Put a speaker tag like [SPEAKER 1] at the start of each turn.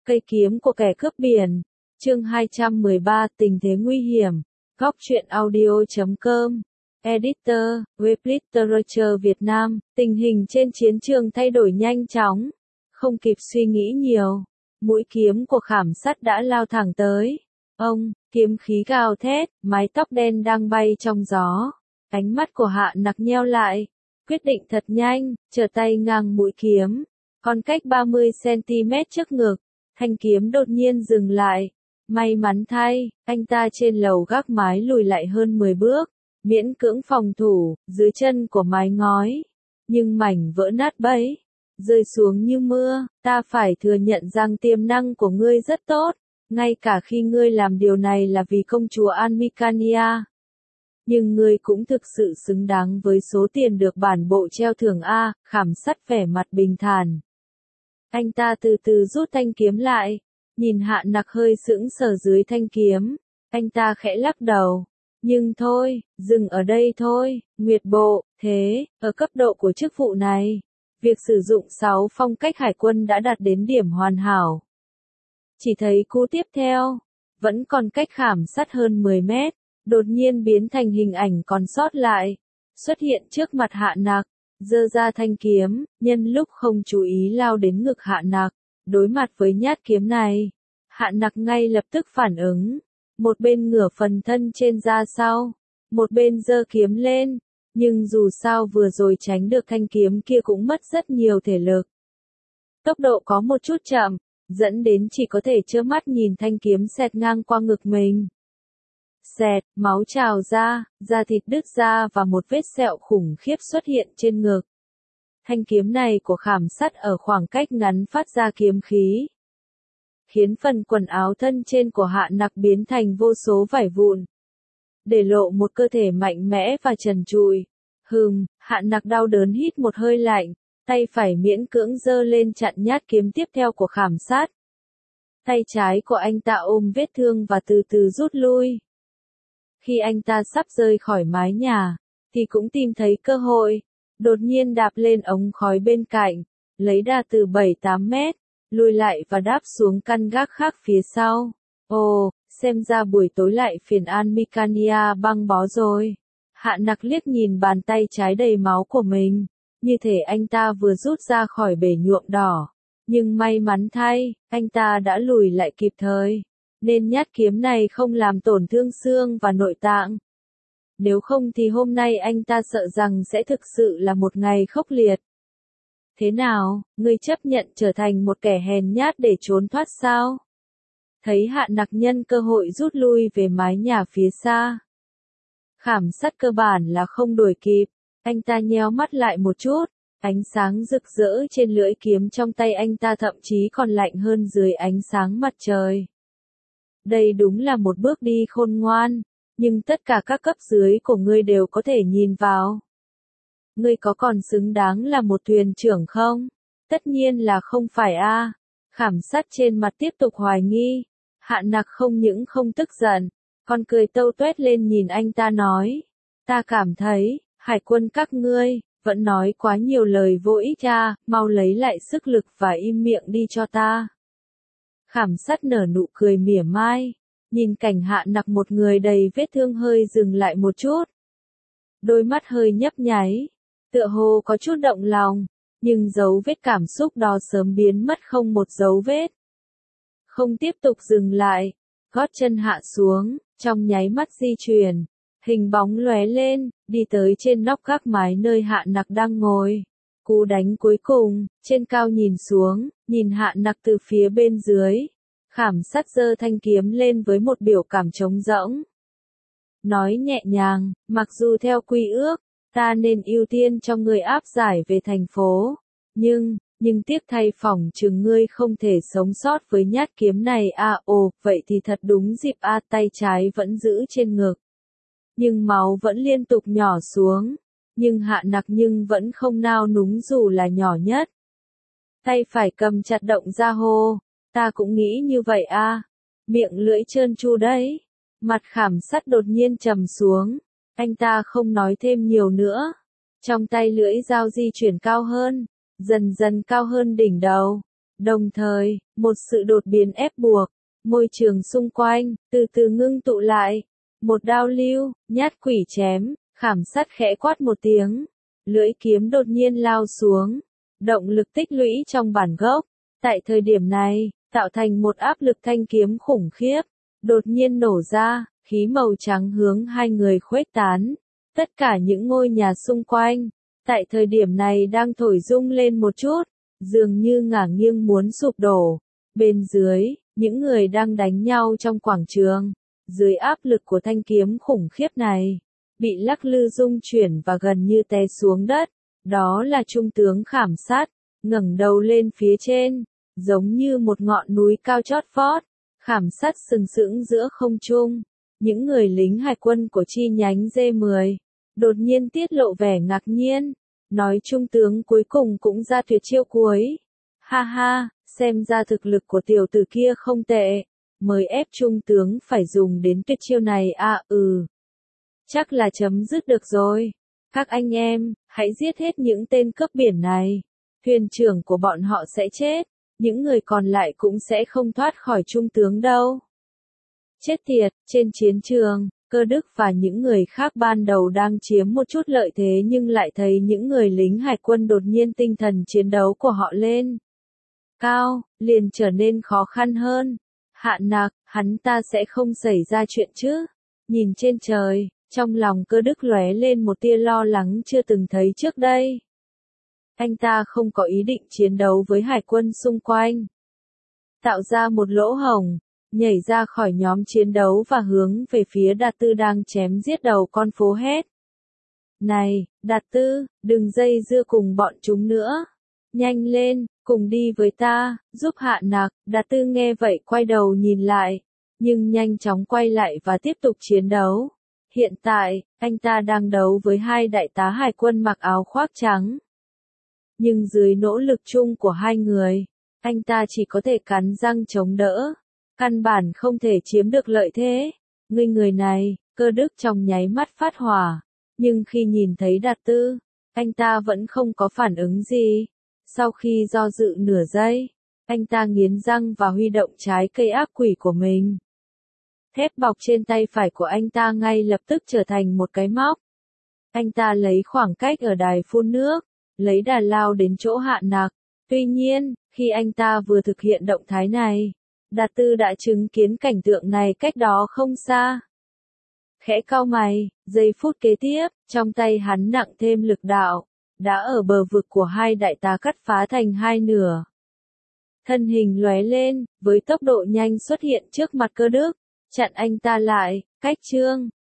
[SPEAKER 1] Cây kiếm của kẻ cướp biển. Chương 213 Tình thế nguy hiểm. Góc truyện audio.com. Editor, Web Literature Việt Nam. Tình hình trên chiến trường thay đổi nhanh chóng. Không kịp suy nghĩ nhiều. Mũi kiếm của Khảm Sắt đã lao thẳng tới. Ông, kiếm khí gào thét, mái tóc đen đang bay trong gió. Ánh mắt của Hạ Nặc nheo lại. Quyết định thật nhanh, trở tay ngang mũi kiếm. Còn cách 30cm trước ngực. Thanh kiếm đột nhiên dừng lại. May mắn thay, anh ta trên lầu gác mái lùi lại hơn 10 bước, miễn cưỡng phòng thủ, dưới chân của mái ngói. Nhưng mảnh vỡ nát bấy, rơi xuống như mưa. Ta phải thừa nhận rằng tiềm năng của ngươi rất tốt, ngay cả khi ngươi làm điều này là vì công chúa Almicania. Nhưng ngươi cũng thực sự xứng đáng với số tiền được bản bộ treo thưởng A. Khảm Sắt vẻ mặt bình thản. Anh ta từ từ rút thanh kiếm lại, nhìn Hạ Nặc hơi sững sờ dưới thanh kiếm, anh ta khẽ lắc đầu. Nhưng thôi, dừng ở đây thôi, Nguyệt Bộ, thế, ở cấp độ của chức vụ này, việc sử dụng 6 phong cách hải quân đã đạt đến điểm hoàn hảo. Chỉ thấy cú tiếp theo, vẫn còn cách Khảm Sắt hơn 10 mét, đột nhiên biến thành hình ảnh còn sót lại, xuất hiện trước mặt Hạ Nặc. Giơ ra thanh kiếm, nhân lúc không chú ý lao đến ngực Hạ Nặc. Đối mặt với nhát kiếm này, Hạ Nặc ngay lập tức phản ứng. Một bên ngửa phần thân trên ra sau, một bên giơ kiếm lên. Nhưng dù sao vừa rồi tránh được thanh kiếm kia cũng mất rất nhiều thể lực. Tốc độ có một chút chậm, dẫn đến chỉ có thể trơ mắt nhìn thanh kiếm xẹt ngang qua ngực mình. Xẹt, máu trào ra, da thịt đứt ra và một vết sẹo khủng khiếp xuất hiện trên ngực. Thanh kiếm này của Khảm Sắt ở khoảng cách ngắn phát ra kiếm khí, khiến phần quần áo thân trên của Hạ Nặc biến thành vô số vải vụn, để lộ một cơ thể mạnh mẽ và trần trụi. Hạ Nặc đau đớn hít một hơi lạnh, tay phải miễn cưỡng giơ lên chặn nhát kiếm tiếp theo của Khảm Sắt. Tay trái của anh ta ôm vết thương và từ từ rút lui. Khi anh ta sắp rơi khỏi mái nhà, thì cũng tìm thấy cơ hội, đột nhiên đạp lên ống khói bên cạnh, lấy đà từ 7-8 mét, lùi lại và đáp xuống căn gác khác phía sau. Ồ, xem ra buổi tối lại phiền Almicania băng bó rồi. Hạ Nặc liếc nhìn bàn tay trái đầy máu của mình, như thể anh ta vừa rút ra khỏi bể nhuộm đỏ. Nhưng may mắn thay, anh ta đã lùi lại kịp thời, nên nhát kiếm này không làm tổn thương xương và nội tạng. Nếu không thì hôm nay anh ta sợ rằng sẽ thực sự là một ngày khốc liệt. Thế nào, ngươi chấp nhận trở thành một kẻ hèn nhát để trốn thoát sao? Thấy Hạ Nặc nhân cơ hội rút lui về mái nhà phía xa. Khảm Sắt cơ bản là không đuổi kịp, anh ta nheo mắt lại một chút, ánh sáng rực rỡ trên lưỡi kiếm trong tay anh ta thậm chí còn lạnh hơn dưới ánh sáng mặt trời. Đây đúng là một bước đi khôn ngoan, nhưng tất cả các cấp dưới của ngươi đều có thể nhìn vào. Ngươi có còn xứng đáng là một thuyền trưởng không? Tất nhiên là không phải a. Khảm Sắt trên mặt tiếp tục hoài nghi. Hạ Nặc không những không tức giận, còn cười tâu tuét lên nhìn anh ta nói. Ta cảm thấy, hải quân các ngươi, vẫn nói quá nhiều lời vô ích cha, mau lấy lại sức lực và im miệng đi cho ta. Khảm Sắt nở nụ cười mỉa mai, nhìn cảnh Hạ Nặc một người đầy vết thương hơi dừng lại một chút. Đôi mắt hơi nhấp nháy, tựa hồ có chút động lòng, nhưng dấu vết cảm xúc đó sớm biến mất không một dấu vết. Không tiếp tục dừng lại, gót chân hạ xuống, trong nháy mắt di chuyển, hình bóng lóe lên, đi tới trên nóc gác mái nơi Hạ Nặc đang ngồi. Cú đánh cuối cùng, trên cao nhìn xuống, nhìn Hạ Nặc từ phía bên dưới. Khảm Sắt giơ thanh kiếm lên với một biểu cảm trống rỗng. Nói nhẹ nhàng, mặc dù theo quy ước, ta nên ưu tiên cho ngươi áp giải về thành phố. Nhưng tiếc thay phỏng chừng ngươi không thể sống sót với nhát kiếm này ồ, vậy thì thật đúng dịp tay trái vẫn giữ trên ngực. Nhưng máu vẫn liên tục nhỏ xuống. Nhưng Hạ Nặc vẫn không nao núng dù là nhỏ nhất. Tay phải cầm chặt động ra hô. Ta cũng nghĩ như vậy miệng lưỡi trơn tru đấy. Mặt Khảm Sắt đột nhiên trầm xuống. Anh ta không nói thêm nhiều nữa. Trong tay lưỡi dao di chuyển cao hơn. Dần dần cao hơn đỉnh đầu. Đồng thời, một sự đột biến ép buộc, môi trường xung quanh, từ từ ngưng tụ lại. Một đao lưu, nhát quỷ chém, khảm sắt khẽ quát một tiếng. Lưỡi kiếm đột nhiên lao xuống. Động lực tích lũy trong bản gốc. Tại thời điểm này, tạo thành một áp lực thanh kiếm khủng khiếp. Đột nhiên nổ ra, khí màu trắng hướng hai người khuếch tán. Tất cả những ngôi nhà xung quanh, tại thời điểm này đang thổi rung lên một chút, dường như ngả nghiêng muốn sụp đổ. Bên dưới, những người đang đánh nhau trong quảng trường, dưới áp lực của thanh kiếm khủng khiếp này, bị lắc lư rung chuyển và gần như té xuống đất. Đó là trung tướng Khảm Sát, ngẩng đầu lên phía trên, giống như một ngọn núi cao chót vót. Khảm Sát sừng sững giữa không trung. Những người lính hải quân của chi nhánh D10 đột nhiên tiết lộ vẻ ngạc nhiên, nói trung tướng cuối cùng cũng ra tuyệt chiêu cuối. Ha ha, xem ra thực lực của tiểu tử kia không tệ, mới ép trung tướng phải dùng đến tuyệt chiêu này à. Chắc là chấm dứt được rồi. Các anh em, hãy giết hết những tên cướp biển này. Thuyền trưởng của bọn họ sẽ chết, những người còn lại cũng sẽ không thoát khỏi trung tướng đâu. Chết tiệt, trên chiến trường, Cơ Đức và những người khác ban đầu đang chiếm một chút lợi thế nhưng lại thấy những người lính hải quân đột nhiên tinh thần chiến đấu của họ lên cao, liền trở nên khó khăn hơn. Hạ Nặc, hắn ta sẽ không xảy ra chuyện chứ? Nhìn trên trời, trong lòng Cơ Đức lóe lên một tia lo lắng chưa từng thấy trước đây. Anh ta không có ý định chiến đấu với hải quân xung quanh. Tạo ra một lỗ hổng, nhảy ra khỏi nhóm chiến đấu và hướng về phía Đạt Tư đang chém giết đầu con phố hét. Này, Đạt Tư, đừng dây dưa cùng bọn chúng nữa. Nhanh lên, cùng đi với ta, giúp Hạ Nặc. Đạt Tư nghe vậy quay đầu nhìn lại, nhưng nhanh chóng quay lại và tiếp tục chiến đấu. Hiện tại, anh ta đang đấu với hai đại tá hải quân mặc áo khoác trắng. Nhưng dưới nỗ lực chung của hai người, anh ta chỉ có thể cắn răng chống đỡ. Căn bản không thể chiếm được lợi thế. Người này, Cơ Đức trong nháy mắt phát hỏa. Nhưng khi nhìn thấy Đạt Tư, anh ta vẫn không có phản ứng gì. Sau khi do dự nửa giây, anh ta nghiến răng và huy động trái cây ác quỷ của mình. Thép bọc trên tay phải của anh ta ngay lập tức trở thành một cái móc. Anh ta lấy khoảng cách ở đài phun nước, lấy đà lao đến chỗ Hạ Nặc. Tuy nhiên, khi anh ta vừa thực hiện động thái này, Đạt Tư đã chứng kiến cảnh tượng này cách đó không xa. Khẽ cau mày, giây phút kế tiếp, trong tay hắn nặng thêm lực đạo, đã ở bờ vực của hai đại tá cắt phá thành hai nửa. Thân hình lóe lên, với tốc độ nhanh xuất hiện trước mặt Cơ Đức, chặn anh ta lại. Cách chương